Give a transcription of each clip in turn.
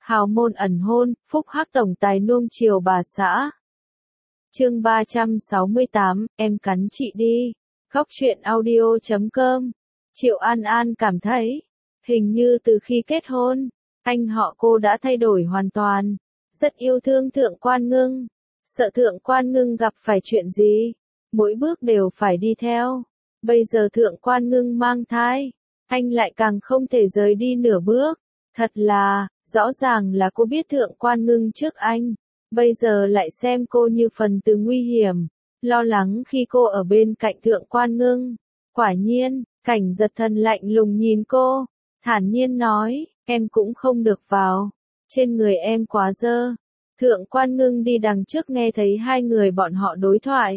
hào môn ẩn hôn, phúc hắc tổng tài nuông chiều bà xã. Chương 368, em cắn chị đi. Góc truyện audio.com. Triệu An An cảm thấy, hình như từ khi kết hôn, anh họ cô đã thay đổi hoàn toàn. Rất yêu thương Thượng Quan Ngưng, sợ Thượng Quan Ngưng gặp phải chuyện gì, mỗi bước đều phải đi theo. Bây giờ Thượng Quan Ngưng mang thai, anh lại càng không thể rời đi nửa bước. Thật là, rõ ràng là cô biết Thượng Quan Ngưng trước anh, bây giờ lại xem cô như phần tử nguy hiểm, lo lắng khi cô ở bên cạnh Thượng Quan Ngưng. Quả nhiên, Cảnh Giật Thần lạnh lùng nhìn cô, thản nhiên nói, em cũng không được vào, trên người em quá dơ. Thượng Quan Ngưng đi đằng trước nghe thấy hai người bọn họ đối thoại,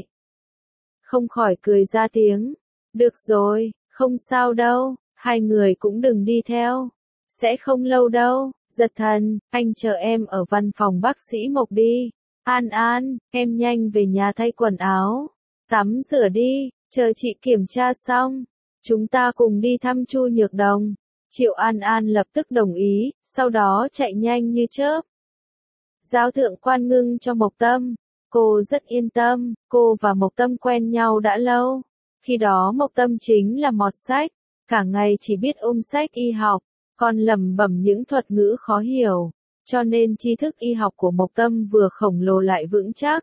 không khỏi cười ra tiếng. Được rồi, không sao đâu, hai người cũng đừng đi theo, sẽ không lâu đâu. Giật Thần, anh chờ em ở văn phòng bác sĩ Mộc đi. An An, em nhanh về nhà thay quần áo, tắm rửa đi, chờ chị kiểm tra xong, chúng ta cùng đi thăm Chu Nhược Đồng. Triệu An An lập tức đồng ý, sau đó chạy nhanh như chớp. Giao Thượng Quan Ngưng cho Mộc Tâm. Cô rất yên tâm, cô và Mộc Tâm quen nhau đã lâu. Khi đó Mộc Tâm chính là mọt sách, cả ngày chỉ biết ôm sách y học, còn lẩm bẩm những thuật ngữ khó hiểu, cho nên tri thức y học của Mộc Tâm vừa khổng lồ lại vững chắc.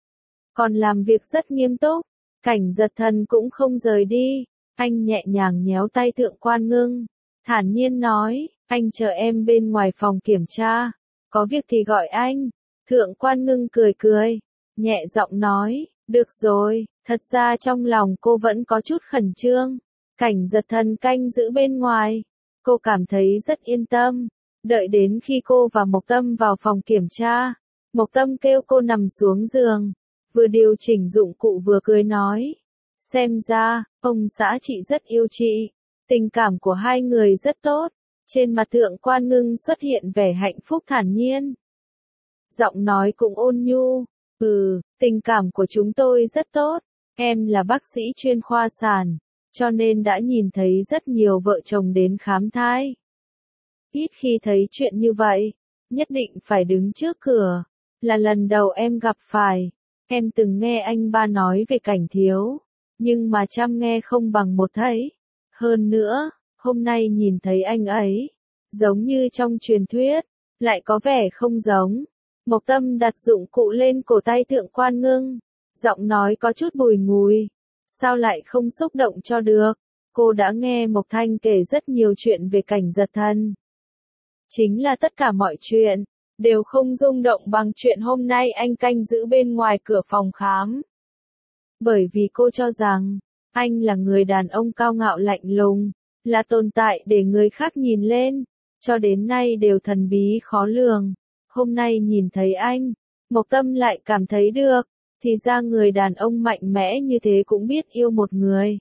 Còn làm việc rất nghiêm túc, Cảnh Giật Thần cũng không rời đi, anh nhẹ nhàng nhéo tay Thượng Quan Ngưng, thản nhiên nói, anh chờ em bên ngoài phòng kiểm tra, có việc thì gọi anh. Thượng Quan Ngưng cười cười, nhẹ giọng nói, được rồi, thật ra trong lòng cô vẫn có chút khẩn trương. Cảnh Giật Thần canh giữ bên ngoài, cô cảm thấy rất yên tâm. Đợi đến khi cô và Mộc Tâm vào phòng kiểm tra, Mộc Tâm kêu cô nằm xuống giường, vừa điều chỉnh dụng cụ vừa cười nói, xem ra, ông xã chị rất yêu chị, tình cảm của hai người rất tốt. Trên mặt Thượng Quan Ngưng xuất hiện vẻ hạnh phúc thản nhiên, giọng nói cũng ôn nhu, tình cảm của chúng tôi rất tốt, em là bác sĩ chuyên khoa sản, cho nên đã nhìn thấy rất nhiều vợ chồng đến khám thai. Ít khi thấy chuyện như vậy, nhất định phải đứng trước cửa, là lần đầu em gặp phải. Em từng nghe anh ba nói về Cảnh thiếu, nhưng mà trăm nghe không bằng một thấy. Hơn nữa, hôm nay nhìn thấy anh ấy, giống như trong truyền thuyết, lại có vẻ không giống. Mộc Tâm đặt dụng cụ lên cổ tay Thượng Quan Ngưng, giọng nói có chút bùi ngùi, sao lại không xúc động cho được. Cô đã nghe Mộc Thanh kể rất nhiều chuyện về Cảnh Giật Thần. Chính là tất cả mọi chuyện, đều không rung động bằng chuyện hôm nay anh canh giữ bên ngoài cửa phòng khám. Bởi vì cô cho rằng, anh là người đàn ông cao ngạo lạnh lùng, là tồn tại để người khác nhìn lên, cho đến nay đều thần bí khó lường. Hôm nay nhìn thấy anh, Mộc Tâm lại cảm thấy được, thì ra người đàn ông mạnh mẽ như thế cũng biết yêu một người.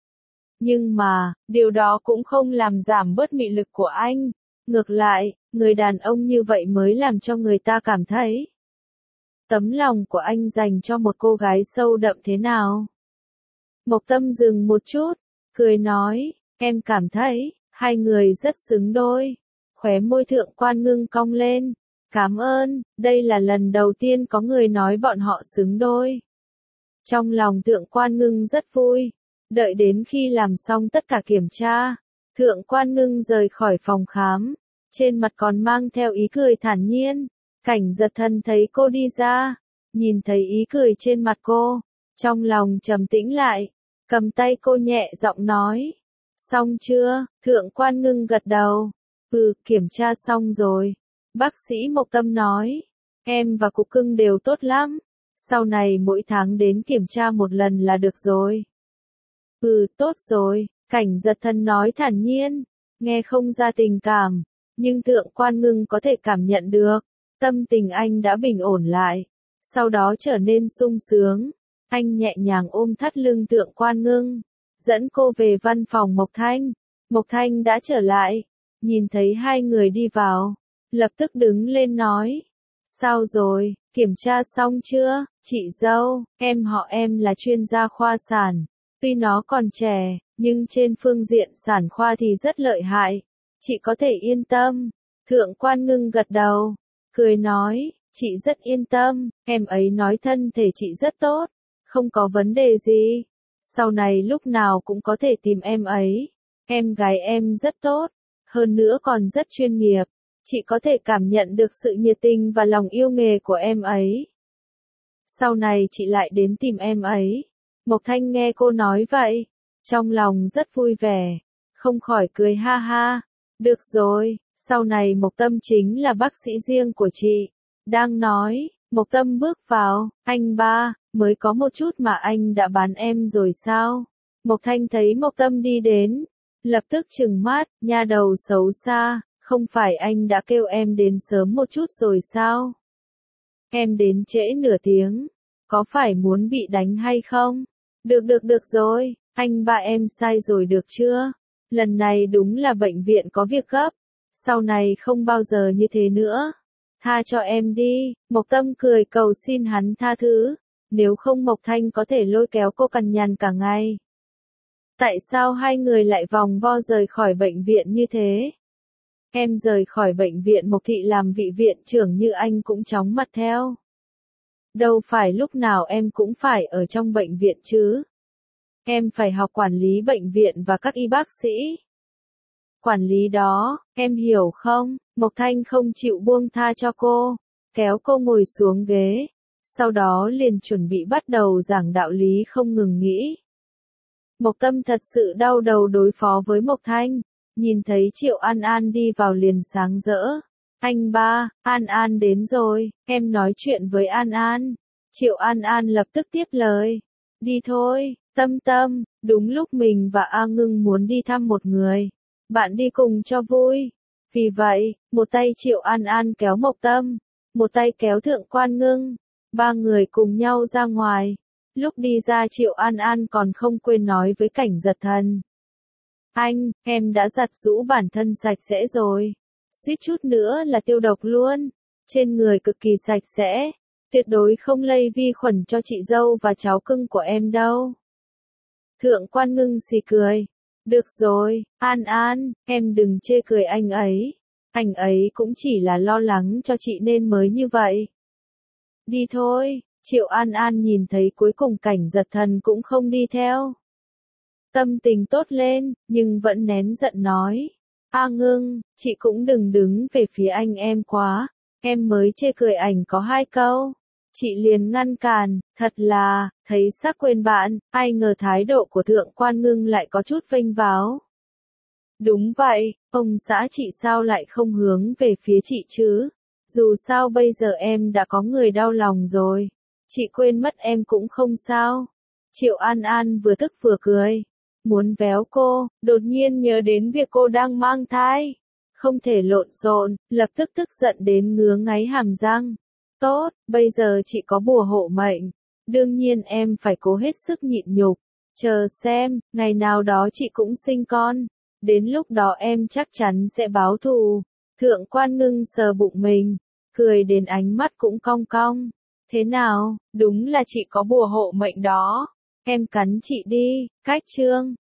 Nhưng mà, điều đó cũng không làm giảm bớt mị lực của anh. Ngược lại, người đàn ông như vậy mới làm cho người ta cảm thấy tấm lòng của anh dành cho một cô gái sâu đậm thế nào. Mộc Tâm dừng một chút, cười nói, em cảm thấy, hai người rất xứng đôi. Khóe môi Thượng Quan Ngưng cong lên, cảm ơn, đây là lần đầu tiên có người nói bọn họ xứng đôi. Trong lòng Thượng Quan Ngưng rất vui, đợi đến khi làm xong tất cả kiểm tra, Thượng Quan Ngưng rời khỏi phòng khám, trên mặt còn mang theo ý cười thản nhiên. Cảnh Giật Thần thấy cô đi ra, nhìn thấy ý cười trên mặt cô, trong lòng trầm tĩnh lại, cầm tay cô nhẹ giọng nói, xong chưa? Thượng Quan Ngưng gật đầu, kiểm tra xong rồi. Bác sĩ Mộc Tâm nói, em và Cục Cưng đều tốt lắm, sau này mỗi tháng đến kiểm tra một lần là được rồi. Tốt rồi, Cảnh Giật Thần nói thản nhiên, nghe không ra tình cảm, nhưng Thượng Quan Ngưng có thể cảm nhận được, tâm tình anh đã bình ổn lại, sau đó trở nên sung sướng. Anh nhẹ nhàng ôm thắt lưng Thượng Quan Ngưng, dẫn cô về văn phòng Mộc Thanh. Mộc Thanh đã trở lại, nhìn thấy hai người đi vào, lập tức đứng lên nói, sao rồi, kiểm tra xong chưa? Chị dâu, em họ em là chuyên gia khoa sản, tuy nó còn trẻ, nhưng trên phương diện sản khoa thì rất lợi hại, chị có thể yên tâm. Thượng Quan Ngưng gật đầu, cười nói, chị rất yên tâm, em ấy nói thân thể chị rất tốt, không có vấn đề gì. Sau này lúc nào cũng có thể tìm em ấy. Em gái em rất tốt, hơn nữa còn rất chuyên nghiệp. Chị có thể cảm nhận được sự nhiệt tình và lòng yêu nghề của em ấy. Sau này chị lại đến tìm em ấy. Mộc Thanh nghe cô nói vậy, trong lòng rất vui vẻ, không khỏi cười ha ha. Được rồi, sau này Mộc Tâm chính là bác sĩ riêng của chị. Đang nói, Mộc Tâm bước vào, anh ba, mới có một chút mà anh đã bán em rồi sao? Mộc Thanh thấy Mộc Tâm đi đến, lập tức trừng mắt, nha đầu xấu xa, không phải anh đã kêu em đến sớm một chút rồi sao? Em đến trễ nửa tiếng, có phải muốn bị đánh hay không? Được rồi, anh ba em sai rồi được chưa? Lần này đúng là bệnh viện có việc gấp, sau này không bao giờ như thế nữa. Tha cho em đi, Mộc Tâm cười cầu xin hắn tha thứ, nếu không Mộc Thanh có thể lôi kéo cô cằn nhằn cả ngày. Tại sao hai người lại vòng vo rời khỏi bệnh viện như thế? Em rời khỏi bệnh viện Mộc Thị làm vị viện trưởng như anh cũng chóng mặt theo. Đâu phải lúc nào em cũng phải ở trong bệnh viện chứ. Em phải học quản lý bệnh viện và các y bác sĩ. Quản lý đó, em hiểu không? Mộc Thanh không chịu buông tha cho cô, kéo cô ngồi xuống ghế, sau đó liền chuẩn bị bắt đầu giảng đạo lý không ngừng nghĩ. Mộc Tâm thật sự đau đầu đối phó với Mộc Thanh, nhìn thấy Triệu An An đi vào liền sáng rỡ. Anh ba, An An đến rồi, em nói chuyện với An An. Triệu An An lập tức tiếp lời. Đi thôi, Tâm Tâm, đúng lúc mình và A Ngưng muốn đi thăm một người. Bạn đi cùng cho vui. Vì vậy, một tay Triệu An An kéo Mộc Tâm, một tay kéo Thượng Quan Ngưng. Ba người cùng nhau ra ngoài. Lúc đi ra Triệu An An còn không quên nói với Cảnh Giật Thần. Anh, em đã giặt giũ bản thân sạch sẽ rồi. Suýt chút nữa là tiêu độc luôn. Trên người cực kỳ sạch sẽ. Tuyệt đối không lây vi khuẩn cho chị dâu và cháu cưng của em đâu. Thượng Quan Ngưng xì cười. Được rồi, An An, em đừng chê cười anh ấy. Anh ấy cũng chỉ là lo lắng cho chị nên mới như vậy. Đi thôi, Triệu An An nhìn thấy cuối cùng Cảnh Giật Thần cũng không đi theo. Tâm tình tốt lên, nhưng vẫn nén giận nói. A Ngưng, chị cũng đừng đứng về phía anh em quá. Em mới chê cười ảnh có 2 câu. Chị liền ngăn cản, thật là, thấy sắc quên bạn, ai ngờ thái độ của Thượng Quan Ngưng lại có chút vênh váo. Đúng vậy, ông xã chị sao lại không hướng về phía chị chứ? Dù sao bây giờ em đã có người đau lòng rồi. Chị quên mất em cũng không sao. Triệu An An vừa tức vừa cười. Muốn véo cô, đột nhiên nhớ đến việc cô đang mang thai. Không thể lộn xộn, lập tức tức giận đến ngứa ngáy hàm răng. Tốt, bây giờ chị có bùa hộ mệnh. Đương nhiên em phải cố hết sức nhịn nhục. Chờ xem, ngày nào đó chị cũng sinh con. Đến lúc đó em chắc chắn sẽ báo thù. Thượng Quan Ngưng sờ bụng mình, cười đến ánh mắt cũng cong cong. Thế nào, đúng là chị có bùa hộ mệnh đó. Em cắn chị đi, cách chương.